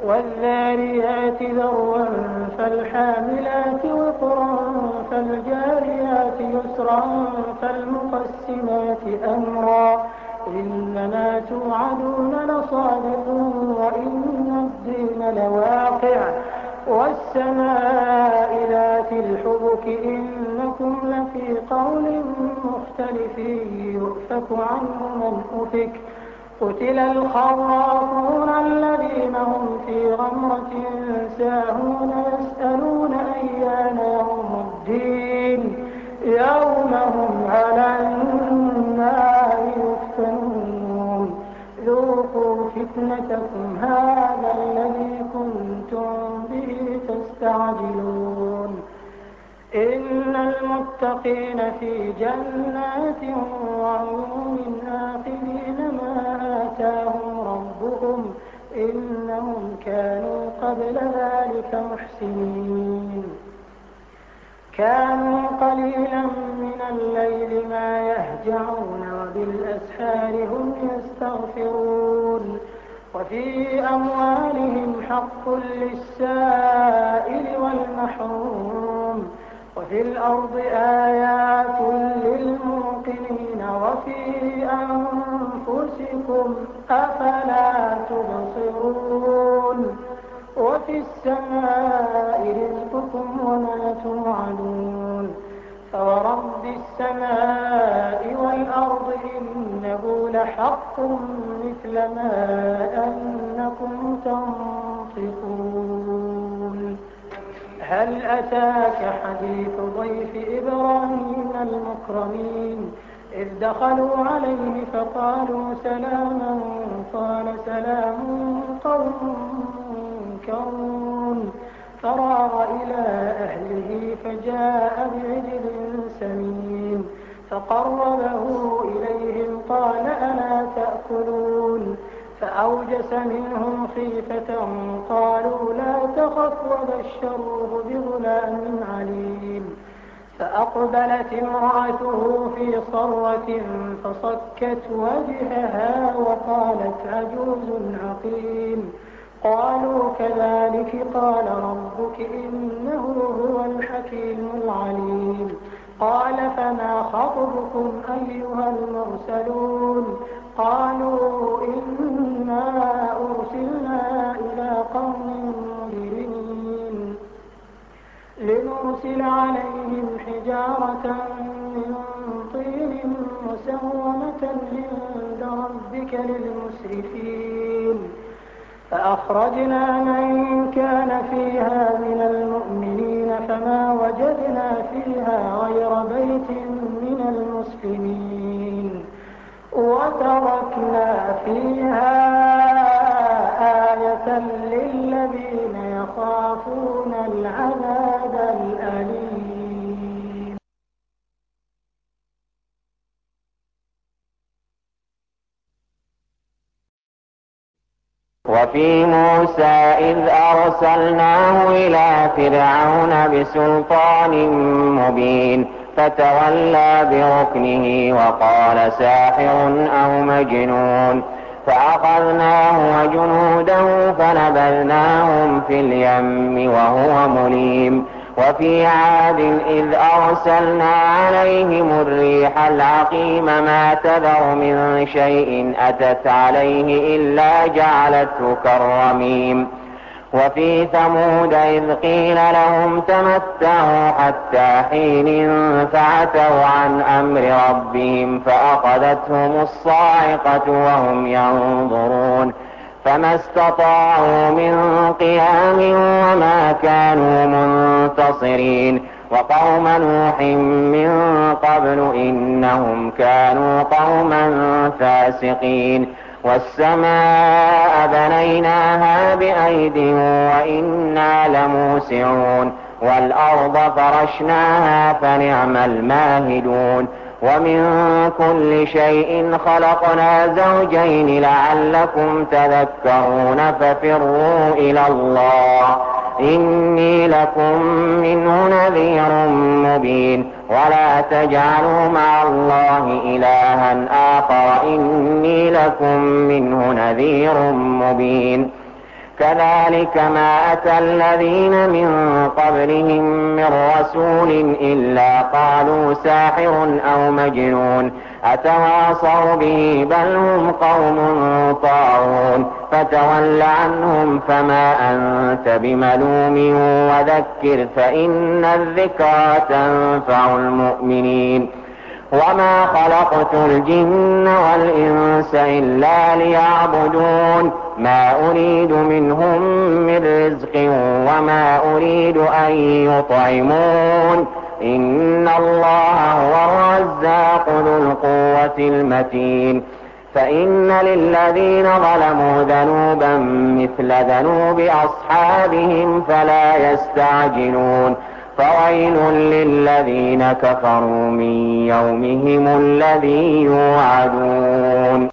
والذاريات ذروا فالحاملات وقرا فالجاريات يسرا فالمقسمات أمرا إنما توعدون لصادق وإن الدين لواقع والسماء ذات الحبك إنكم لفي قول مختلف يؤفك عنه من أفك قتل الخرافون الذين هم في غمرة ساهون يسألون أيان يوم الدين يوم هم على النار يفتنون ذوقوا فتنتكم هذا الذي كنتم به تستعجلون إن المتقين في جنات وعيون آخذين ما آتاهم ربهم إنهم كانوا قبل ذلك محسنين كانوا قليلا من الليل ما يهجعون وبالأسحار هم يستغفرون وفي أموالهم حق للسائل والمحروم وفي الأرض آيات للموقنين وفي أنفسكم أفلا تبصرون وفي السماء رزقكم وما توعدون فورب السماء والأرض إنه لحق مثل ما أنكم تنطقون هل أتاك حديث ضيف إبراهيم المكرمين إذ دخلوا عليه فقالوا سلاما قال سلام قوم منكرون فراغ إلى أهله فجاء بعجل سمين فقربه إليهم قال ألا تأكلون فأوجس منهم خيفة قالوا لا تخف وبشروه بغلام عليم فأقبلت امرأته في صرة فصكت وجهها وقالت عجوز عقيم قالوا كذلك قال ربك إنه هو الحكيم العليم قال فما خطبكم أيها المرسلون قالوا إنا أرسلنا إلى قوم مجرمين لنرسل عليهم حجارة من طين مسومة عند ربك للمسرفين فأخرجنا من كان فيها من المؤمنين فما وجدنا فيها غير بيت من المسلمين وتركنا فيها آية للذين يخافون العذاب الأليم. وفي موسى إذ أرسلناه إلى فرعون بسلطان مبين فتولى بركنه وقال ساحر أو مجنون فأخذناه وجنوده فنبذناهم في اليم وهو مليم وفي عاد إذ أرسلنا عليهم الريح العقيم ما تذر من شيء أتت عليه إلا جعلته كالرميم وفي ثمود إذ قيل لهم تمتعوا حتى حين فعتوا عن أمر ربهم فأخذتهم الصاعقة وهم ينظرون فما استطاعوا من قيام وما كانوا منتصرين وقوم نوح من قبل إنهم كانوا قوما فاسقين والسماء بنيناها بأيد وإنا لموسعون والأرض فرشناها فنعم الماهدون ومن كل شيء خلقنا زوجين لعلكم تذكرون ففروا إلى الله إني لكم منه نذير مبين ولا تجعلوا مع الله إلها آخر إني لكم منه نذير مبين كذلك ما أتى الذين من قبلهم من رسول إلا قالوا ساحر أو مجنون أتواصوا به بل هم قوم طاغون فتول عنهم فما أنت بملوم وذكر فإن الذكرى تنفع المؤمنين وما خلقت الجن والإنس إلا ليعبدون ما أريد منهم من رزق وما أريد أن يطعمون إن الله هو الرزاق ذو القوة المتين فإن للذين ظلموا ذنوبا مثل ذنوب أصحابهم فلا يستعجلون فويل للذين كفروا من يومهم الذي يوعدون